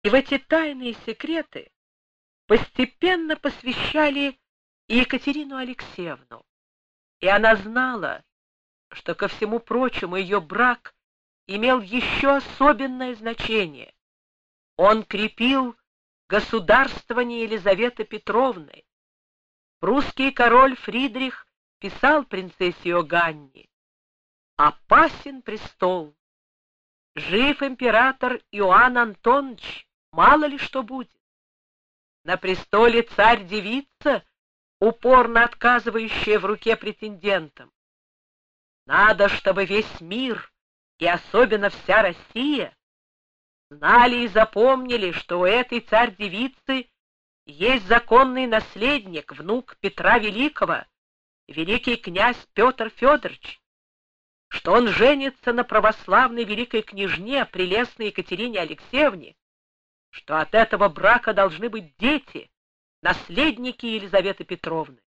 И в эти тайные секреты постепенно посвящали и Екатерину Алексеевну. И она знала, что ко всему прочему ее брак имел еще особенное значение. Он крепил государствование Елизаветы Петровны. Прусский король Фридрих писал принцессе Иоганне: «Опасен престол. Жив император Иоанн Антонович, мало ли что будет. На престоле царь-девица, упорно отказывающая в руке претендентам. Надо, чтобы весь мир, и особенно вся Россия, знали и запомнили, что у этой царь-девицы есть законный наследник, внук Петра Великого, великий князь Петр Федорович, что он женится на православной великой княжне, прелестной Екатерине Алексеевне, что от этого брака должны быть дети, наследники Елизаветы Петровны».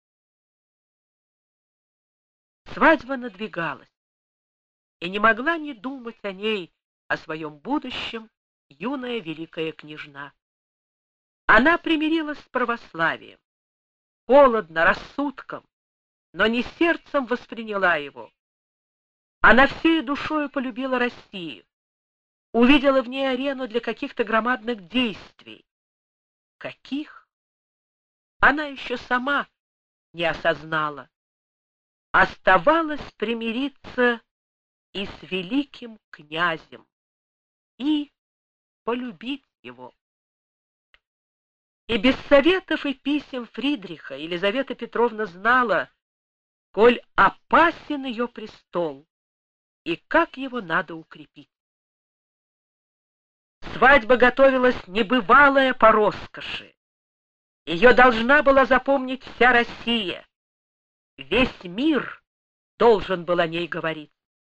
Свадьба надвигалась, и не могла не думать о ней, о своем будущем, юная великая княжна. Она примирилась с православием, холодно, рассудком, но не сердцем восприняла его. Она всей душою полюбила Россию, увидела в ней арену для каких-то громадных действий. Каких? Она еще сама не осознала. Оставалось примириться и с великим князем, и полюбить его. И без советов и писем Фридриха Елизавета Петровна знала, коль опасен ее престол и как его надо укрепить. Свадьба готовилась небывалая по роскоши. Ее должна была запомнить вся Россия. Весь мир должен был о ней говорить.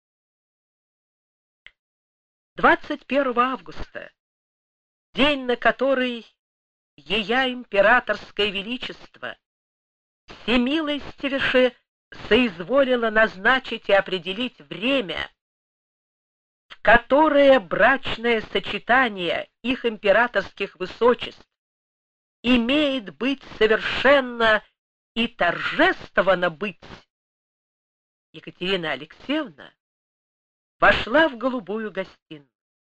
21 августа, день, на который ея императорское величество всемилостивейше соизволило назначить и определить время, в которое брачное сочетание их императорских высочеств имеет быть совершенно и торжественно быть, Екатерина Алексеевна вошла в голубую гостиную.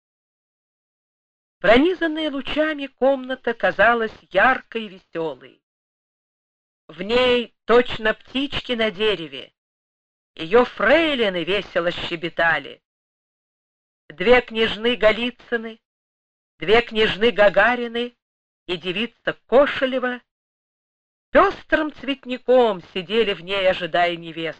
Пронизанная лучами комната казалась яркой и веселой. В ней точно птички на дереве. Ее фрейлины весело щебетали. Две княжны Голицыны, две княжны Гагарины и девица Кошелева пестрым цветником сидели в ней, ожидая невесту.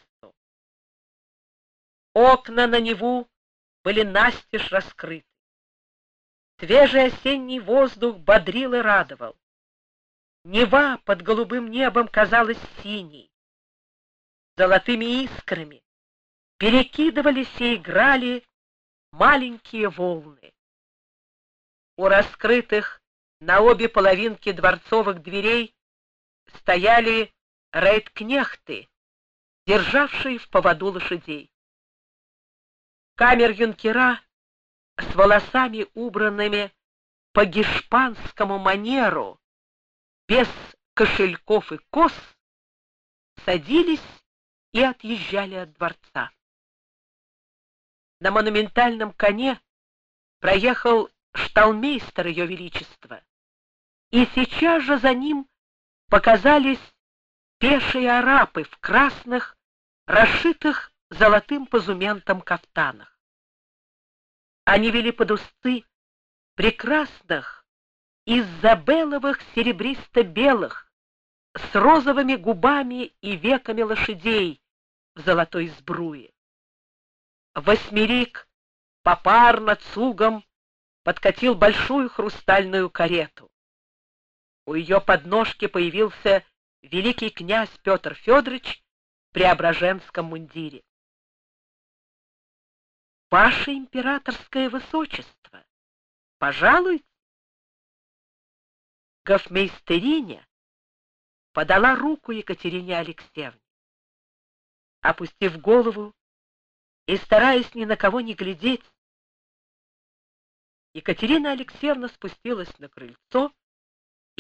Окна на Неву были настежь раскрыты. Свежий осенний воздух бодрил и радовал. Нева под голубым небом казалась синей. Золотыми искрами перекидывались и играли маленькие волны. У раскрытых на обе половинки дворцовых дверей стояли рейдкнехты, державшие в поводу лошадей. Камер-юнкера с волосами, убранными по гешпанскому манеру, без кошельков и кос, садились и отъезжали от дворца. На монументальном коне проехал шталмейстер Ее Величества, и сейчас же за ним показались пешие арапы в красных, расшитых золотым позументом кафтанах. Они вели под узцы прекрасных изабелловых серебристо-белых с розовыми губами и веками лошадей в золотой сбруе. Восьмерик попарно цугом подкатил большую хрустальную карету. У ее подножки появился великий князь Петр Федорович в преображенском мундире. «Ваше императорское высочество, пожалуйте!» Гофмейстериня подала руку Екатерине Алексеевне. Опустив голову и стараясь ни на кого не глядеть, Екатерина Алексеевна спустилась на крыльцо